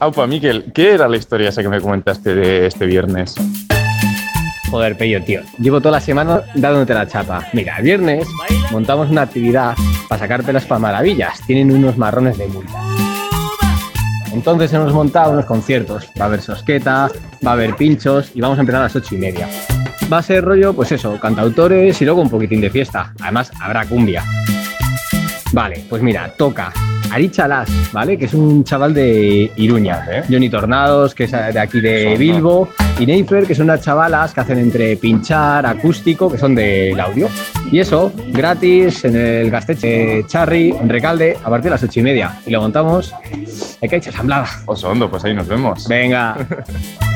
Aupa, Miquel, ¿qué era la historia esa que me comentaste de este viernes? Joder, Pello, tío. Llevo toda la semana dándote la chapa. Mira, el viernes montamos una actividad para sacar pelas para maravillas. Tienen unos marrones de multa. Entonces hemos montado unos conciertos. Va a haber sosqueta, va a haber pinchos y vamos a empezar a las 8:30. Va a ser rollo, pues eso, cantautores y luego un poquitín de fiesta. Además, habrá cumbia. Vale, pues mira, toca Ari Chalás, ¿vale? Que es un chaval de Iruña. Johnny Tornados, que es de aquí de Bilbo. Y Neifer, que son unas chavalas que hacen entre pinchar, acústico, que son del audio. Y eso, gratis, en el Gasteche Charri, en Recalde, a partir de las 8:30. Y lo montamos. Hay que echar asamblada. Osondo, pues ahí nos vemos. Venga.